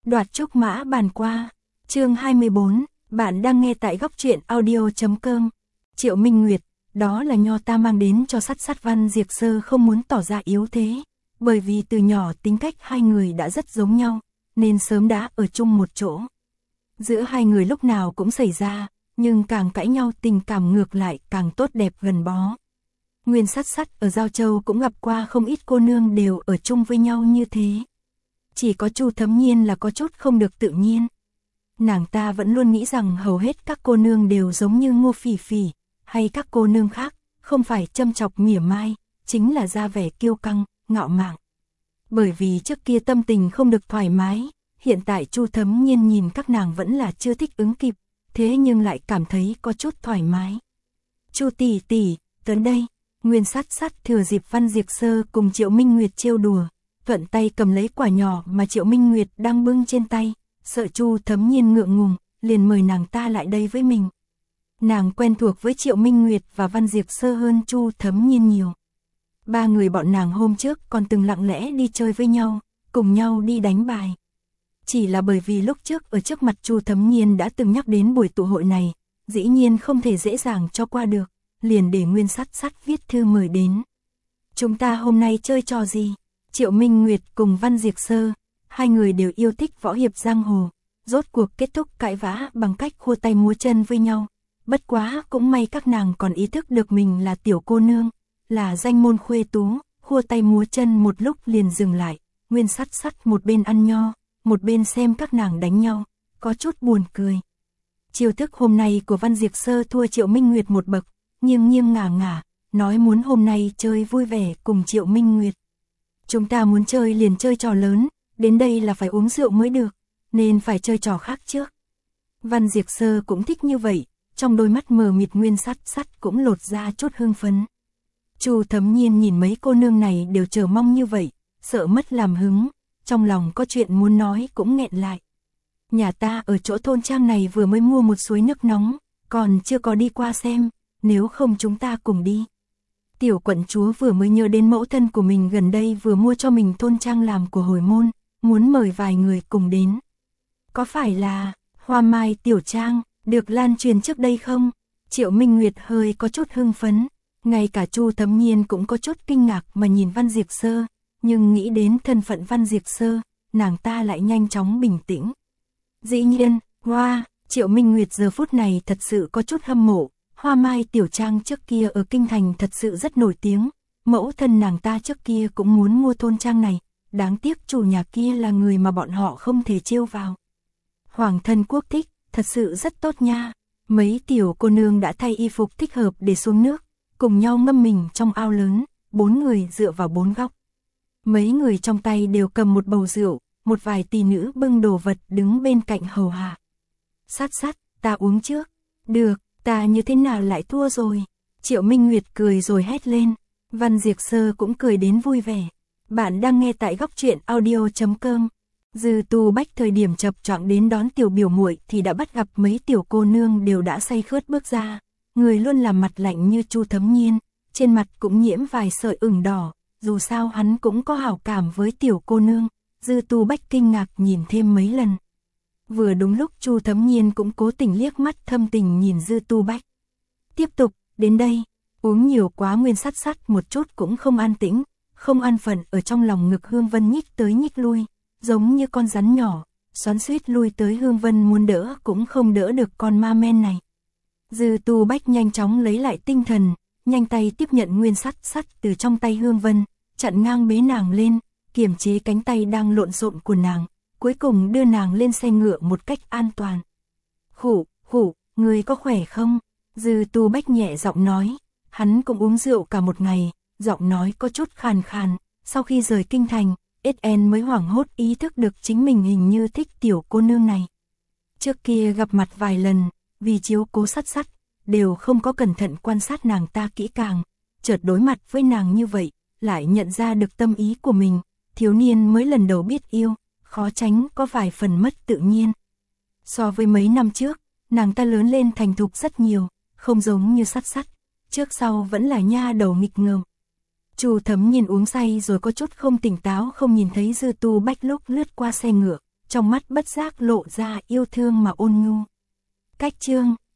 Đoạt trúc mã bàn qua. Chương 24, bạn đang nghe tại góc truyện audio.com. Triệu Minh Nguyệt, đó là nho ta mang đến cho Sắt Sắt. Văn Diệp Sơ không muốn tỏ ra yếu thế, bởi vì từ nhỏ tính cách hai người đã rất giống nhau, nên sớm đã ở chung một chỗ. Giữa hai người lúc nào cũng xảy ra, nhưng càng cãi nhau tình cảm ngược lại càng tốt đẹp gần bó. Nguyên Sắt Sắt ở Giao Châu cũng gặp qua không ít cô nương đều ở chung với nhau như thế. Chỉ có Chu Thấm Nhiên là có chút không được tự nhiên. Nàng ta vẫn luôn nghĩ rằng hầu hết các cô nương đều giống như Ngô Phỉ Phỉ, hay các cô nương khác, không phải châm chọc mỉa mai, chính là ra vẻ kiêu căng, ngạo mạn. Bởi vì trước kia tâm tình không được thoải mái, hiện tại Chu Thấm Nhiên nhìn các nàng vẫn là chưa thích ứng kịp, thế nhưng lại cảm thấy có chút thoải mái. Chu tỷ tỷ, tới đây. Nguyên Sắt Sắt thừa dịp Văn Diệp Sơ cùng Triệu Minh Nguyệt trêu đùa, thuận tay cầm lấy quả nhỏ mà Triệu Minh Nguyệt đang bưng trên tay, sợ Chu Thấm Nhiên ngượng ngùng, liền mời nàng ta lại đây với mình. Nàng quen thuộc với Triệu Minh Nguyệt và Văn Diệp Sơ hơn Chu Thấm Nhiên nhiều. Ba người bọn nàng hôm trước còn từng lặng lẽ đi chơi với nhau, cùng nhau đi đánh bài. Chỉ là bởi vì lúc trước ở trước mặt Chu Thấm Nhiên đã từng nhắc đến buổi tụ hội này, dĩ nhiên không thể dễ dàng cho qua được, liền để Nguyên Sắt Sắt viết thư mời đến. Chúng ta hôm nay chơi trò gì? Triệu Minh Nguyệt cùng Văn Diệp Sơ, hai người đều yêu thích võ hiệp giang hồ, rốt cuộc kết thúc cãi vã bằng cách khua tay múa chân với nhau. Bất quá cũng may các nàng còn ý thức được mình là tiểu cô nương, là danh môn khuê tú, khua tay múa chân một lúc liền dừng lại. Nguyên Sắt Sắt một bên ăn nho, một bên xem các nàng đánh nhau, có chút buồn cười. Chiêu thức hôm nay của Văn Diệp Sơ thua Triệu Minh Nguyệt một bậc, nghiêng nghiêng ngả ngả, nói muốn hôm nay chơi vui vẻ cùng Triệu Minh Nguyệt. Chúng ta muốn chơi liền chơi trò lớn, đến đây là phải uống rượu mới được, nên phải chơi trò khác trước. Văn Diệp Sơ cũng thích như vậy, trong đôi mắt mờ mịt Nguyên Sắt Sắt cũng lột ra chút hưng phấn. Chu Thấm Nhiên nhìn mấy cô nương này đều chờ mong như vậy, sợ mất làm hứng, trong lòng có chuyện muốn nói cũng nghẹn lại. Nhà ta ở chỗ thôn trang này vừa mới mua một suối nước nóng, còn chưa có đi qua xem, nếu không chúng ta cùng đi. Tiểu quận chúa vừa mới nhớ đến mẫu thân của mình gần đây vừa mua cho mình thôn trang làm của hồi môn, muốn mời vài người cùng đến. Có phải là Hoa Mai tiểu trang, được lan truyền trước đây không? Triệu Minh Nguyệt hơi có chút hưng phấn, ngay cả Chu Thấm Nhiên cũng có chút kinh ngạc mà nhìn Văn Diệp Sơ, nhưng nghĩ đến thân phận Văn Diệp Sơ, nàng ta lại nhanh chóng bình tĩnh. Dĩ nhiên, Triệu Minh Nguyệt giờ phút này thật sự có chút hâm mộ. Hoa Mai tiểu trang trước kia ở Kinh Thành thật sự rất nổi tiếng, mẫu thân nàng ta trước kia cũng muốn mua thôn trang này, đáng tiếc chủ nhà kia là người mà bọn họ không thể trêu vào. Hoàng thân quốc thích, thật sự rất tốt nha. Mấy tiểu cô nương đã thay y phục thích hợp để xuống nước, cùng nhau ngâm mình trong ao lớn, 4 người dựa vào 4 góc. Mấy người trong tay đều cầm một bầu rượu, một vài tỷ nữ bưng đồ vật đứng bên cạnh hầu hạ. Sắt Sắt, ta uống trước. Được. Ta như thế nào lại thua rồi? Triệu Minh Nguyệt cười rồi hét lên. Văn Diệp Sơ cũng cười đến vui vẻ. Bạn đang nghe tại góc truyện audio.com. Dư Tu Bách thời điểm chập choạng đến đón tiểu biểu muội thì đã bắt gặp mấy tiểu cô nương đều đã say khướt bước ra. Người luôn làm mặt lạnh như Chu Thấm Nhiên, trên mặt cũng nhiễm vài sợi ửng đỏ. Dù sao hắn cũng có hảo cảm với tiểu cô nương. Dư Tu Bách kinh ngạc nhìn thêm mấy lần. Vừa đúng lúc Chu Thấm Nhiên cũng cố tình liếc mắt thâm tình nhìn Dư Tu Bách. Tiếp tục, đến đây, uống nhiều quá Nguyên Sắt Sắt một chút cũng không an tĩnh, không an phận ở trong lòng ngực Hương Vân nhích tới nhích lui, giống như con rắn nhỏ, xoắn xuýt lui tới Hương Vân muốn đỡ cũng không đỡ được con ma men này. Dư Tu Bách nhanh chóng lấy lại tinh thần, nhanh tay tiếp nhận Nguyên Sắt Sắt từ trong tay Hương Vân, chặn ngang bế nàng lên, kiềm chế cánh tay đang lộn xộn của nàng. Cuối cùng đưa nàng lên xe ngựa một cách an toàn. Khủ, người có khỏe không? Dư Tu Bách nhẹ giọng nói, hắn cũng uống rượu cả một ngày, giọng nói có chút khàn khàn, sau khi rời Kinh Thành, SN mới hoảng hốt ý thức được chính mình hình như thích tiểu cô nương này. Trước kia gặp mặt vài lần, vì chiếu cố Sắt Sắt, đều không có cẩn thận quan sát nàng ta kỹ càng, chợt đối mặt với nàng như vậy, lại nhận ra được tâm ý của mình, thiếu niên mới lần đầu biết yêu. Khó tránh có vài phần mất tự nhiên. So với mấy năm trước, nàng ta lớn lên thành thục rất nhiều, không giống như Sắt Sắt, trước sau vẫn là nha đầu nghịch ngợm. Chu Thấm Nhiên uống say rồi có chút không tỉnh táo không nhìn thấy Dư Tu Bách lúc lướt qua xe ngựa, trong mắt bất giác lộ ra yêu thương mà ôn nhu. Cách chương